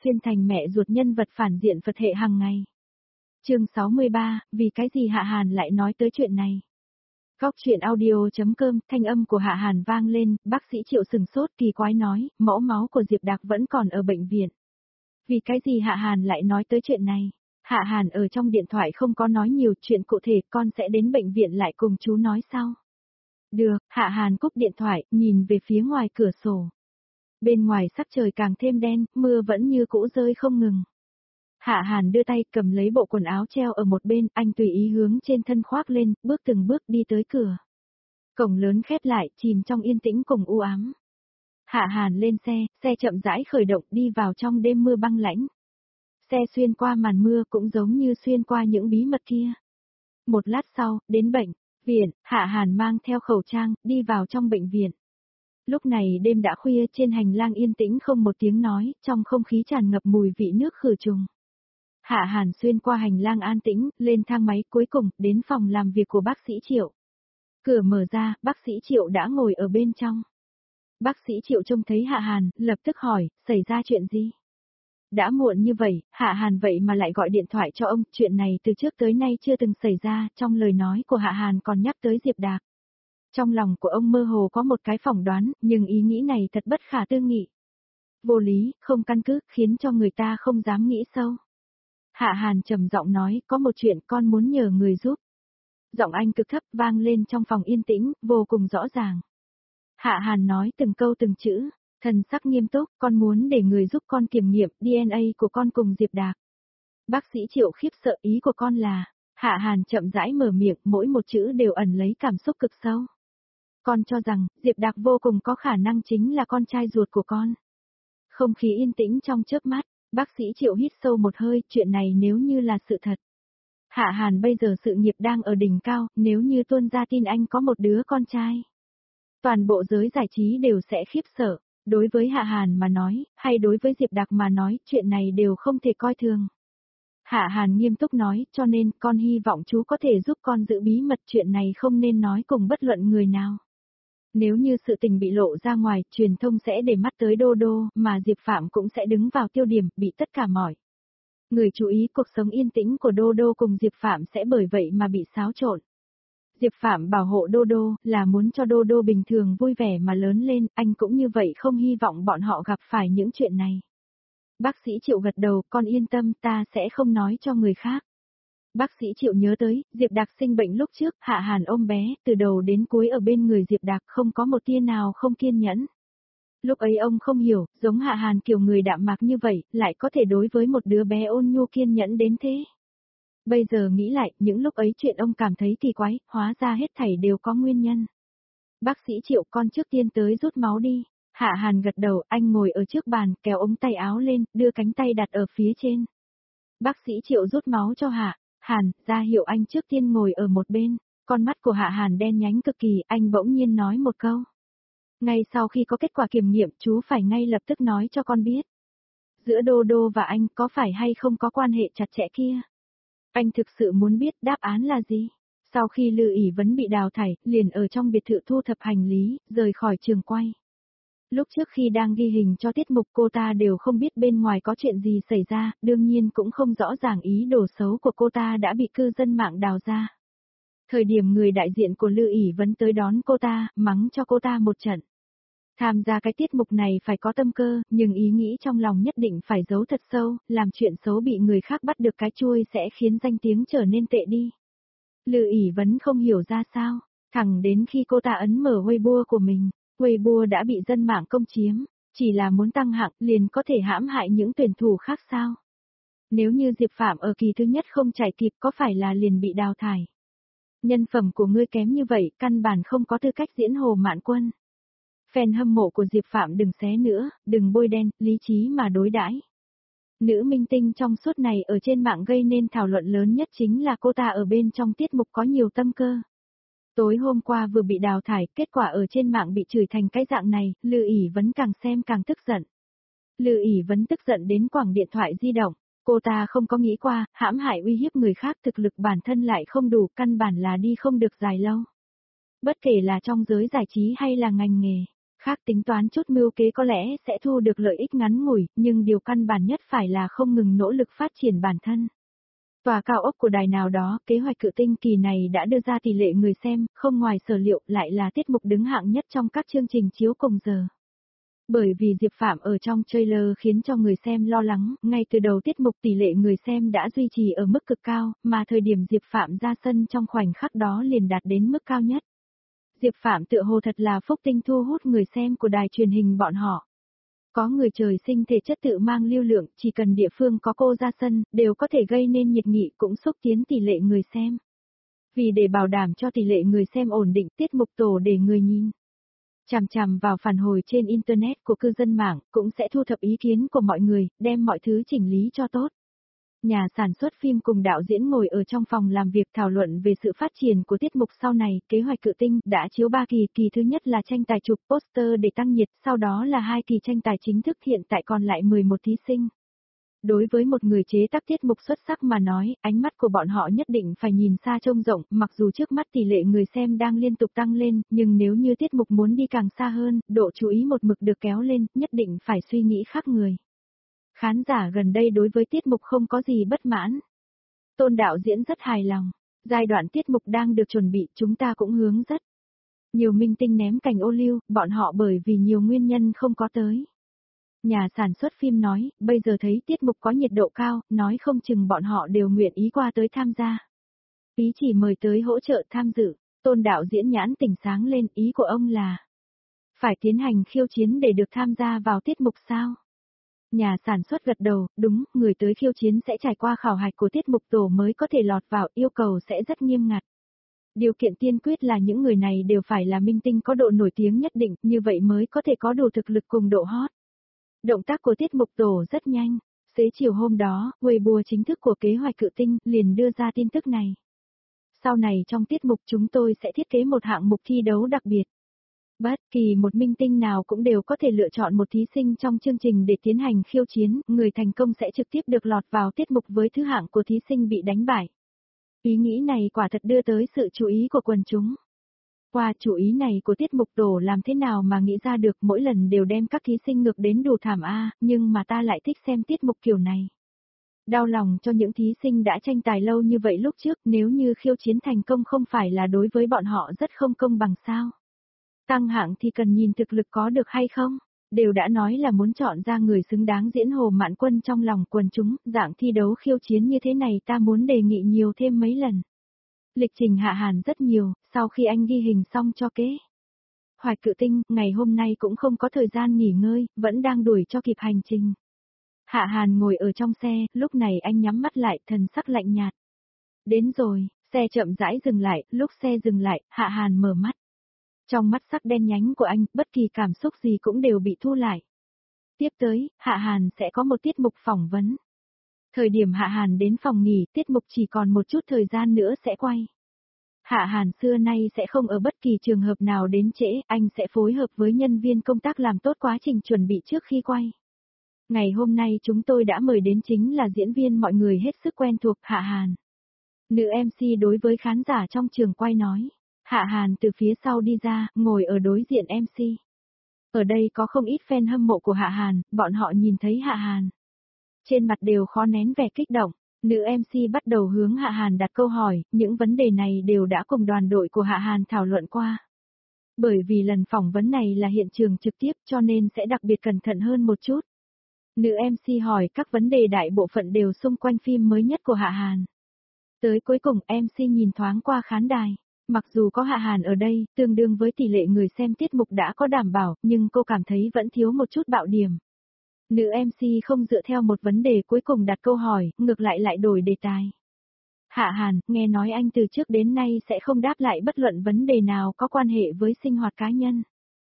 xuyên thành mẹ ruột nhân vật phản diện Phật hệ hàng ngày. Chương 63, vì cái gì Hạ Hàn lại nói tới chuyện này? Góc truyện audio.com, thanh âm của Hạ Hàn vang lên, bác sĩ Triệu sừng sốt kỳ quái nói, mẫu máu của Diệp Đạc vẫn còn ở bệnh viện. Vì cái gì Hạ Hàn lại nói tới chuyện này? Hạ Hàn ở trong điện thoại không có nói nhiều chuyện cụ thể, con sẽ đến bệnh viện lại cùng chú nói sau. Được, Hạ Hàn cúp điện thoại, nhìn về phía ngoài cửa sổ. Bên ngoài sắc trời càng thêm đen, mưa vẫn như cũ rơi không ngừng. Hạ Hàn đưa tay cầm lấy bộ quần áo treo ở một bên, anh tùy ý hướng trên thân khoác lên, bước từng bước đi tới cửa. Cổng lớn khép lại, chìm trong yên tĩnh cùng u ám. Hạ Hàn lên xe chậm rãi khởi động đi vào trong đêm mưa băng lãnh. Xe xuyên qua màn mưa cũng giống như xuyên qua những bí mật kia. Một lát sau, đến bệnh viện, Hạ Hàn mang theo khẩu trang, đi vào trong bệnh viện. Lúc này đêm đã khuya, trên hành lang yên tĩnh không một tiếng nói, trong không khí tràn ngập mùi vị nước khử trùng. Hạ Hàn xuyên qua hành lang an tĩnh, lên thang máy cuối cùng, đến phòng làm việc của bác sĩ Triệu. Cửa mở ra, bác sĩ Triệu đã ngồi ở bên trong. Bác sĩ Triệu trông thấy Hạ Hàn, lập tức hỏi, xảy ra chuyện gì? Đã muộn như vậy, Hạ Hàn vậy mà lại gọi điện thoại cho ông, chuyện này từ trước tới nay chưa từng xảy ra, trong lời nói của Hạ Hàn còn nhắc tới Diệp Đạc. Trong lòng của ông mơ hồ có một cái phỏng đoán, nhưng ý nghĩ này thật bất khả tư nghị. Vô lý, không căn cứ, khiến cho người ta không dám nghĩ sâu. Hạ Hàn trầm giọng nói, có một chuyện con muốn nhờ người giúp. Giọng anh cực thấp vang lên trong phòng yên tĩnh, vô cùng rõ ràng. Hạ Hàn nói từng câu từng chữ, thần sắc nghiêm túc, con muốn để người giúp con kiểm nghiệm DNA của con cùng Diệp Đạc. Bác sĩ Triệu khiếp sợ, ý của con là, Hạ Hàn chậm rãi mở miệng, mỗi một chữ đều ẩn lấy cảm xúc cực sâu. Con cho rằng, Diệp Đạc vô cùng có khả năng chính là con trai ruột của con. Không khí yên tĩnh trong chớp mắt, bác sĩ Triệu hít sâu một hơi, chuyện này nếu như là sự thật. Hạ Hàn bây giờ sự nghiệp đang ở đỉnh cao, nếu như tuôn ra tin anh có một đứa con trai. Toàn bộ giới giải trí đều sẽ khiếp sợ, đối với Hạ Hàn mà nói, hay đối với Diệp Đạc mà nói, chuyện này đều không thể coi thường. Hạ Hàn nghiêm túc nói, cho nên con hy vọng chú có thể giúp con giữ bí mật, chuyện này không nên nói cùng bất luận người nào. Nếu như sự tình bị lộ ra ngoài, truyền thông sẽ để mắt tới Đô Đô, mà Diệp Phạm cũng sẽ đứng vào tiêu điểm, bị tất cả mọi người chú ý, cuộc sống yên tĩnh của Đô Đô cùng Diệp Phạm sẽ bởi vậy mà bị xáo trộn. Diệp Phạm bảo hộ Đô Đô, là muốn cho Đô Đô bình thường vui vẻ mà lớn lên, anh cũng như vậy không hy vọng bọn họ gặp phải những chuyện này. Bác sĩ Triệu gật đầu, con yên tâm, ta sẽ không nói cho người khác. Bác sĩ Triệu nhớ tới, Diệp Đạc sinh bệnh lúc trước, Hạ Hàn ôm bé, từ đầu đến cuối ở bên người Diệp Đạc không có một tia nào không kiên nhẫn. Lúc ấy ông không hiểu, giống Hạ Hàn kiểu người đạm mạc như vậy, lại có thể đối với một đứa bé ôn nhu kiên nhẫn đến thế. Bây giờ nghĩ lại, những lúc ấy chuyện ông cảm thấy kỳ quái, hóa ra hết thảy đều có nguyên nhân. Bác sĩ Triệu, con trước tiên tới rút máu đi. Hạ Hàn gật đầu, anh ngồi ở trước bàn, kéo ống tay áo lên, đưa cánh tay đặt ở phía trên. Bác sĩ Triệu rút máu cho Hạ Hàn, ra hiệu anh trước tiên ngồi ở một bên. Con mắt của Hạ Hàn đen nhánh cực kỳ, anh bỗng nhiên nói một câu. Ngay sau khi có kết quả kiểm nghiệm, chú phải ngay lập tức nói cho con biết. Giữa Đô Đô và anh có phải hay không có quan hệ chặt chẽ kia? Anh thực sự muốn biết đáp án là gì? Sau khi Lư ỷ vấn bị đào thải, liền ở trong biệt thự thu thập hành lý, rời khỏi trường quay. Lúc trước khi đang ghi hình cho tiết mục cô ta đều không biết bên ngoài có chuyện gì xảy ra, đương nhiên cũng không rõ ràng ý đồ xấu của cô ta đã bị cư dân mạng đào ra. Thời điểm người đại diện của Lư ỷ vấn tới đón cô ta, mắng cho cô ta một trận. Tham gia cái tiết mục này phải có tâm cơ, nhưng ý nghĩ trong lòng nhất định phải giấu thật sâu, làm chuyện xấu bị người khác bắt được cái chuôi sẽ khiến danh tiếng trở nên tệ đi. Lư ỷ vấn không hiểu ra sao, thẳng đến khi cô ta ấn mở Weibo của mình, Weibo đã bị dân mạng công chiếm, chỉ là muốn tăng hạng liền có thể hãm hại những tuyển thủ khác sao. Nếu như Diệp Phạm ở kỳ thứ nhất không chạy kịp có phải là liền bị đào thải. Nhân phẩm của ngươi kém như vậy, căn bản không có tư cách diễn Hồ Mạn Quân. Fan hâm mộ của Diệp Phạm đừng xé nữa, đừng bôi đen, lý trí mà đối đãi. Nữ minh tinh trong suốt này ở trên mạng gây nên thảo luận lớn nhất chính là cô ta ở bên trong tiết mục có nhiều tâm cơ. Tối hôm qua vừa bị đào thải, kết quả ở trên mạng bị chửi thành cái dạng này, Lư ỷ vấn càng xem càng tức giận. Lư ỷ vấn tức giận đến quẳng điện thoại di động, cô ta không có nghĩ qua, hãm hại uy hiếp người khác thực lực bản thân lại không đủ, căn bản là đi không được dài lâu. Bất kể là trong giới giải trí hay là ngành nghề, khác tính toán chút mưu kế có lẽ sẽ thu được lợi ích ngắn ngủi, nhưng điều căn bản nhất phải là không ngừng nỗ lực phát triển bản thân. Tòa cao ốc của đài nào đó, kế hoạch cự tinh kỳ này đã đưa ra tỷ lệ người xem, không ngoài sở liệu lại là tiết mục đứng hạng nhất trong các chương trình chiếu cùng giờ. Bởi vì Diệp Phạm ở trong trailer khiến cho người xem lo lắng, ngay từ đầu tiết mục tỷ lệ người xem đã duy trì ở mức cực cao, mà thời điểm Diệp Phạm ra sân trong khoảnh khắc đó liền đạt đến mức cao nhất. Diệp Phạm tựa hồ thật là phúc tinh thu hút người xem của đài truyền hình bọn họ. Có người trời sinh thể chất tự mang lưu lượng, chỉ cần địa phương có cô ra sân, đều có thể gây nên nhiệt nghị cũng xúc tiến tỷ lệ người xem. Vì để bảo đảm cho tỷ lệ người xem ổn định, tiết mục tổ để người nhìn chằm chằm vào phản hồi trên Internet của cư dân mạng, cũng sẽ thu thập ý kiến của mọi người, đem mọi thứ chỉnh lý cho tốt. Nhà sản xuất phim cùng đạo diễn ngồi ở trong phòng làm việc thảo luận về sự phát triển của tiết mục sau này, kế hoạch cự tinh đã chiếu 3 kỳ, kỳ thứ nhất là tranh tài chụp poster để tăng nhiệt, sau đó là 2 kỳ tranh tài chính thức, hiện tại còn lại 11 thí sinh. Đối với một người chế tác tiết mục xuất sắc mà nói, ánh mắt của bọn họ nhất định phải nhìn xa trông rộng, mặc dù trước mắt tỷ lệ người xem đang liên tục tăng lên, nhưng nếu như tiết mục muốn đi càng xa hơn, độ chú ý một mực được kéo lên, nhất định phải suy nghĩ khác người. Khán giả gần đây đối với tiết mục không có gì bất mãn. Tôn đạo diễn rất hài lòng. Giai đoạn tiết mục đang được chuẩn bị, chúng ta cũng hướng rất nhiều minh tinh ném cành ô liu, bọn họ bởi vì nhiều nguyên nhân không có tới. Nhà sản xuất phim nói, bây giờ thấy tiết mục có nhiệt độ cao, nói không chừng bọn họ đều nguyện ý qua tới tham gia. Ý chỉ mời tới hỗ trợ tham dự. Tôn đạo diễn nhãn tỉnh sáng lên, ý của ông là phải tiến hành khiêu chiến để được tham gia vào tiết mục sao? Nhà sản xuất gật đầu, đúng, người tới khiêu chiến sẽ trải qua khảo hạch của tiết mục tổ mới có thể lọt vào, yêu cầu sẽ rất nghiêm ngặt. Điều kiện tiên quyết là những người này đều phải là minh tinh có độ nổi tiếng nhất định, như vậy mới có thể có đủ thực lực cùng độ hot. Động tác của tiết mục tổ rất nhanh. Xế chiều hôm đó, Weibo chính thức của kế hoạch cự tinh liền đưa ra tin tức này. Sau này trong tiết mục chúng tôi sẽ thiết kế một hạng mục thi đấu đặc biệt. Bất kỳ một minh tinh nào cũng đều có thể lựa chọn một thí sinh trong chương trình để tiến hành khiêu chiến, người thành công sẽ trực tiếp được lọt vào tiết mục với thứ hạng của thí sinh bị đánh bại. Ý nghĩ này quả thật đưa tới sự chú ý của quần chúng. Qua chủ ý này của tiết mục tổ làm thế nào mà nghĩ ra được, mỗi lần đều đem các thí sinh ngược đến đủ thảm a, nhưng mà ta lại thích xem tiết mục kiểu này. Đau lòng cho những thí sinh đã tranh tài lâu như vậy lúc trước, nếu như khiêu chiến thành công không phải là đối với bọn họ rất không công bằng sao? Tăng hạng thì cần nhìn thực lực có được hay không? Đều đã nói là muốn chọn ra người xứng đáng diễn Hồ Mạn Quân trong lòng quần chúng, dạng thi đấu khiêu chiến như thế này ta muốn đề nghị nhiều thêm mấy lần. Lịch trình Hạ Hàn rất nhiều, sau khi anh ghi hình xong cho kế hoạch cự tinh, ngày hôm nay cũng không có thời gian nghỉ ngơi, vẫn đang đuổi cho kịp hành trình. Hạ Hàn ngồi ở trong xe, lúc này anh nhắm mắt lại, thần sắc lạnh nhạt. Đến rồi, xe chậm rãi dừng lại, lúc xe dừng lại, Hạ Hàn mở mắt. Trong mắt sắc đen nhánh của anh, bất kỳ cảm xúc gì cũng đều bị thu lại. Tiếp tới, Hạ Hàn sẽ có một tiết mục phỏng vấn. Thời điểm Hạ Hàn đến phòng nghỉ, tiết mục chỉ còn một chút thời gian nữa sẽ quay. Hạ Hàn xưa nay sẽ không ở bất kỳ trường hợp nào đến trễ, anh sẽ phối hợp với nhân viên công tác làm tốt quá trình chuẩn bị trước khi quay. Ngày hôm nay chúng tôi đã mời đến chính là diễn viên mọi người hết sức quen thuộc, Hạ Hàn. Nữ MC đối với khán giả trong trường quay nói. Hạ Hàn từ phía sau đi ra, ngồi ở đối diện MC. Ở đây có không ít fan hâm mộ của Hạ Hàn, bọn họ nhìn thấy Hạ Hàn. Trên mặt đều khó nén vẻ kích động. Nữ MC bắt đầu hướng Hạ Hàn đặt câu hỏi, những vấn đề này đều đã cùng đoàn đội của Hạ Hàn thảo luận qua. Bởi vì lần phỏng vấn này là hiện trường trực tiếp cho nên sẽ đặc biệt cẩn thận hơn một chút. Nữ MC hỏi các vấn đề đại bộ phận đều xung quanh phim mới nhất của Hạ Hàn. Tới cuối cùng MC nhìn thoáng qua khán đài. Mặc dù có Hạ Hàn ở đây, tương đương với tỷ lệ người xem tiết mục đã có đảm bảo, nhưng cô cảm thấy vẫn thiếu một chút bạo điểm. Nữ MC không dựa theo một vấn đề cuối cùng đặt câu hỏi, ngược lại đổi đề tài. Hạ Hàn, nghe nói anh từ trước đến nay sẽ không đáp lại bất luận vấn đề nào có quan hệ với sinh hoạt cá nhân.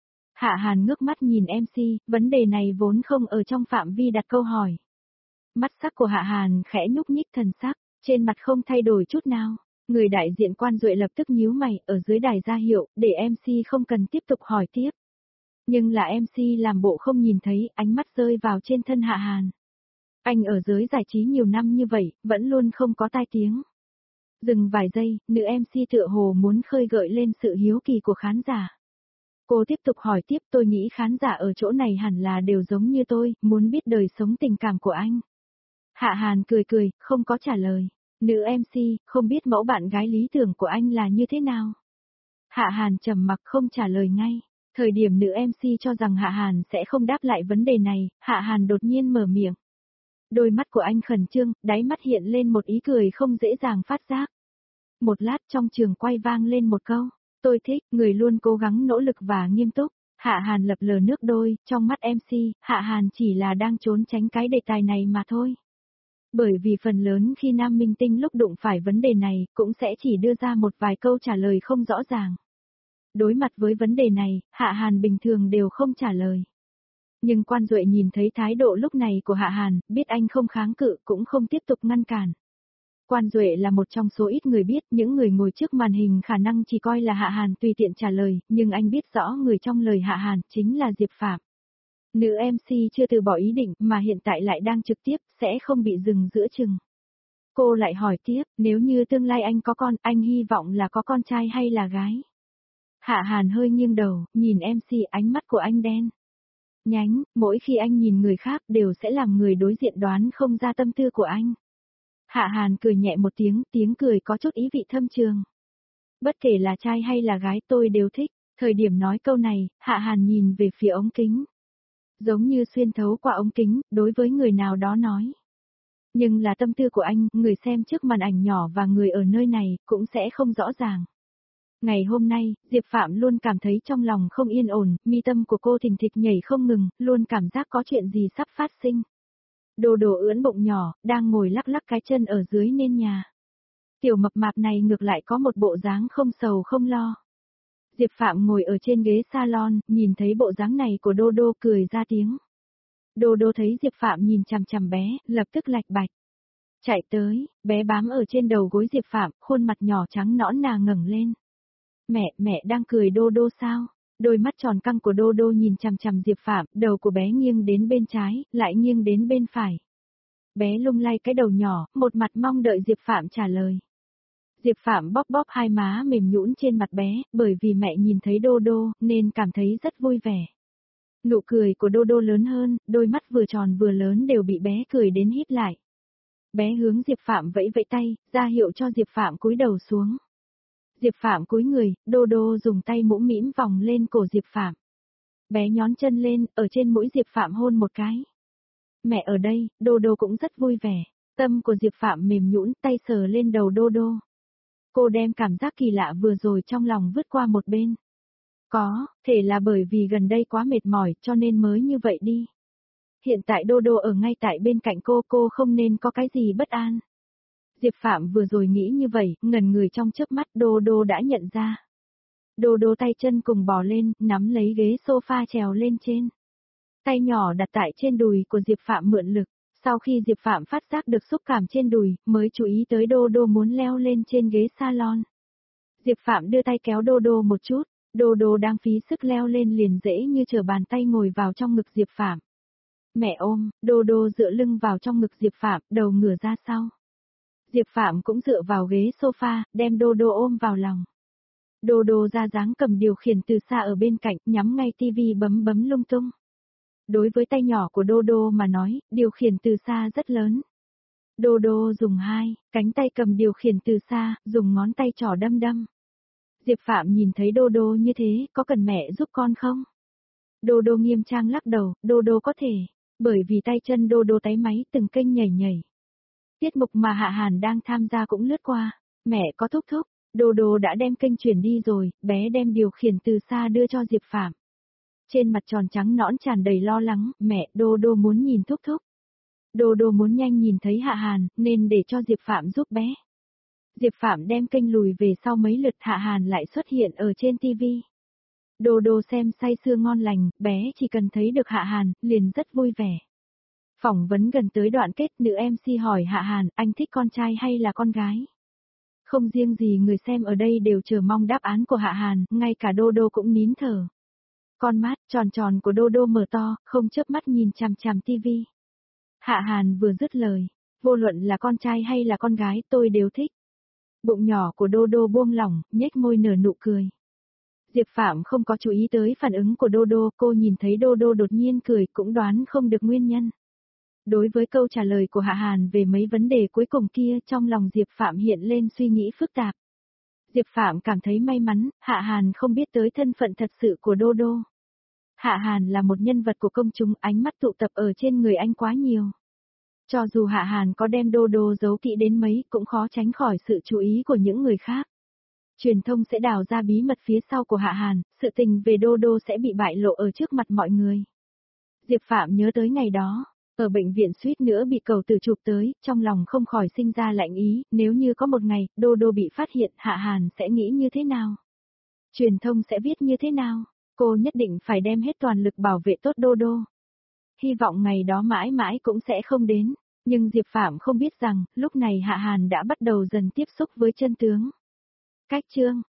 Hạ Hàn ngước mắt nhìn MC, vấn đề này vốn không ở trong phạm vi đặt câu hỏi. Mắt sắc của Hạ Hàn khẽ nhúc nhích thần sắc, trên mặt không thay đổi chút nào. Người đại diện Quan Duệ lập tức nhíu mày ở dưới đài ra hiệu, để MC không cần tiếp tục hỏi tiếp. Nhưng là MC làm bộ không nhìn thấy, ánh mắt rơi vào trên thân Hạ Hàn. Anh ở giới giải trí nhiều năm như vậy, vẫn luôn không có tai tiếng. Dừng vài giây, nữ MC tựa hồ muốn khơi gợi lên sự hiếu kỳ của khán giả. Cô tiếp tục hỏi tiếp, tôi nghĩ khán giả ở chỗ này hẳn là đều giống như tôi, muốn biết đời sống tình cảm của anh. Hạ Hàn cười cười, không có trả lời. Nữ MC, không biết mẫu bạn gái lý tưởng của anh là như thế nào? Hạ Hàn trầm mặc không trả lời ngay. Thời điểm nữ MC cho rằng Hạ Hàn sẽ không đáp lại vấn đề này, Hạ Hàn đột nhiên mở miệng. Đôi mắt của anh khẩn trương, đáy mắt hiện lên một ý cười không dễ dàng phát giác. Một lát trong trường quay vang lên một câu. Tôi thích, người luôn cố gắng nỗ lực và nghiêm túc. Hạ Hàn lập lờ nước đôi, trong mắt MC, Hạ Hàn chỉ là đang trốn tránh cái đề tài này mà thôi. Bởi vì phần lớn khi nam minh tinh lúc đụng phải vấn đề này, cũng sẽ chỉ đưa ra một vài câu trả lời không rõ ràng. Đối mặt với vấn đề này, Hạ Hàn bình thường đều không trả lời. Nhưng Quan Duệ nhìn thấy thái độ lúc này của Hạ Hàn, biết anh không kháng cự cũng không tiếp tục ngăn cản. Quan Duệ là một trong số ít người biết, những người ngồi trước màn hình khả năng chỉ coi là Hạ Hàn tùy tiện trả lời, nhưng anh biết rõ người trong lời Hạ Hàn chính là Diệp Phạm. Nữ MC chưa từ bỏ ý định mà hiện tại lại đang trực tiếp, sẽ không bị dừng giữa chừng. Cô lại hỏi tiếp, nếu như tương lai anh có con, anh hy vọng là có con trai hay là gái? Hạ Hàn hơi nghiêng đầu, nhìn MC, ánh mắt của anh đen nhánh, mỗi khi anh nhìn người khác đều sẽ làm người đối diện đoán không ra tâm tư của anh. Hạ Hàn cười nhẹ một tiếng, tiếng cười có chút ý vị thâm trường. Bất kể là trai hay là gái tôi đều thích. Thời điểm nói câu này, Hạ Hàn nhìn về phía ống kính. Giống như xuyên thấu qua ống kính, đối với người nào đó nói. Nhưng là tâm tư của anh, người xem trước màn ảnh nhỏ và người ở nơi này, cũng sẽ không rõ ràng. Ngày hôm nay, Diệp Phạm luôn cảm thấy trong lòng không yên ổn, mi tâm của cô thình thịch nhảy không ngừng, luôn cảm giác có chuyện gì sắp phát sinh. Đồ đồ ưỡn bụng nhỏ, đang ngồi lắc lắc cái chân ở dưới nền nhà. Tiểu mập mạp này ngược lại có một bộ dáng không sầu không lo. Diệp Phạm ngồi ở trên ghế salon, nhìn thấy bộ dáng này của Đô Đô cười ra tiếng. Đô Đô thấy Diệp Phạm nhìn chằm chằm bé, lập tức lạch bạch. Chạy tới, bé bám ở trên đầu gối Diệp Phạm, khuôn mặt nhỏ trắng nõn nà ngẩng lên. Mẹ đang cười Đô Đô sao? Đôi mắt tròn căng của Đô Đô nhìn chằm chằm Diệp Phạm, đầu của bé nghiêng đến bên trái, lại nghiêng đến bên phải. Bé lung lay cái đầu nhỏ, một mặt mong đợi Diệp Phạm trả lời. Diệp Phạm bóp bóp hai má mềm nhũn trên mặt bé, bởi vì mẹ nhìn thấy Đô Đô, nên cảm thấy rất vui vẻ. Nụ cười của Đô Đô lớn hơn, đôi mắt vừa tròn vừa lớn đều bị bé cười đến híp lại. Bé hướng Diệp Phạm vẫy vẫy tay, ra hiệu cho Diệp Phạm cúi đầu xuống. Diệp Phạm cúi người, Đô Đô dùng tay mũm mĩm vòng lên cổ Diệp Phạm. Bé nhón chân lên, ở trên mũi Diệp Phạm hôn một cái. Mẹ ở đây, Đô Đô cũng rất vui vẻ. Tâm của Diệp Phạm mềm nhũn, tay sờ lên đầu Đô Đô. Cô đem cảm giác kỳ lạ vừa rồi trong lòng vứt qua một bên. Có, thể là bởi vì gần đây quá mệt mỏi cho nên mới như vậy đi. Hiện tại Đô Đô ở ngay tại bên cạnh cô không nên có cái gì bất an. Diệp Phạm vừa rồi nghĩ như vậy, ngẩn người trong chớp mắt Đô Đô đã nhận ra. Đô Đô tay chân cùng bò lên, nắm lấy ghế sofa trèo lên trên. Tay nhỏ đặt tại trên đùi của Diệp Phạm mượn lực. Sau khi Diệp Phạm phát giác được xúc cảm trên đùi, mới chú ý tới Đô Đô muốn leo lên trên ghế salon. Diệp Phạm đưa tay kéo Đô Đô một chút, Đô Đô đang phí sức leo lên liền dễ như trở bàn tay ngồi vào trong ngực Diệp Phạm. Mẹ ôm, Đô Đô dựa lưng vào trong ngực Diệp Phạm, đầu ngửa ra sau. Diệp Phạm cũng dựa vào ghế sofa, đem Đô Đô ôm vào lòng. Đô Đô ra dáng cầm điều khiển từ xa ở bên cạnh, nhắm ngay tivi bấm bấm lung tung. Đối với tay nhỏ của Đô Đô mà nói, điều khiển từ xa rất lớn. Đô Đô dùng hai cánh tay cầm điều khiển từ xa, dùng ngón tay trỏ đâm đâm. Diệp Phạm nhìn thấy Đô Đô như thế, có cần mẹ giúp con không? Đô Đô nghiêm trang lắc đầu, Đô Đô có thể, bởi vì tay chân Đô Đô táy máy từng kênh nhảy nhảy. Tiết mục mà Hạ Hàn đang tham gia cũng lướt qua, mẹ có thúc thúc, Đô Đô đã đem kênh chuyển đi rồi, bé đem điều khiển từ xa đưa cho Diệp Phạm. Trên mặt tròn trắng nõn tràn đầy lo lắng, mẹ, Đô Đô muốn nhìn thúc thúc. Đô Đô muốn nhanh nhìn thấy Hạ Hàn, nên để cho Diệp Phạm giúp bé. Diệp Phạm đem kênh lùi về sau mấy lượt Hạ Hàn lại xuất hiện ở trên TV. Đô Đô xem say sưa ngon lành, bé chỉ cần thấy được Hạ Hàn, liền rất vui vẻ. Phỏng vấn gần tới đoạn kết, nữ MC hỏi Hạ Hàn, anh thích con trai hay là con gái? Không riêng gì người xem ở đây đều chờ mong đáp án của Hạ Hàn, ngay cả Đô Đô cũng nín thở. Con mắt tròn tròn của Đô Đô mở to, không chớp mắt nhìn chằm chằm TV. Hạ Hàn vừa dứt lời, vô luận là con trai hay là con gái tôi đều thích. Bụng nhỏ của Đô Đô buông lỏng, nhếch môi nở nụ cười. Diệp Phạm không có chú ý tới phản ứng của Đô Đô, cô nhìn thấy Đô Đô đột nhiên cười cũng đoán không được nguyên nhân. Đối với câu trả lời của Hạ Hàn về mấy vấn đề cuối cùng kia, trong lòng Diệp Phạm hiện lên suy nghĩ phức tạp. Diệp Phạm cảm thấy may mắn, Hạ Hàn không biết tới thân phận thật sự của Đô Đô. Hạ Hàn là một nhân vật của công chúng, ánh mắt tụ tập ở trên người anh quá nhiều. Cho dù Hạ Hàn có đem Đô Đô giấu kỹ đến mấy cũng khó tránh khỏi sự chú ý của những người khác. Truyền thông sẽ đào ra bí mật phía sau của Hạ Hàn, sự tình về Đô Đô sẽ bị bại lộ ở trước mặt mọi người. Diệp Phạm nhớ tới ngày đó, ở bệnh viện suýt nữa bị cầu tử chụp tới, trong lòng không khỏi sinh ra lạnh ý, nếu như có một ngày, Đô Đô bị phát hiện, Hạ Hàn sẽ nghĩ như thế nào? Truyền thông sẽ viết như thế nào? Cô nhất định phải đem hết toàn lực bảo vệ tốt Đô Đô. Hy vọng ngày đó mãi mãi cũng sẽ không đến, nhưng Diệp Phạm không biết rằng, lúc này Hạ Hàn đã bắt đầu dần tiếp xúc với chân tướng. Cách chương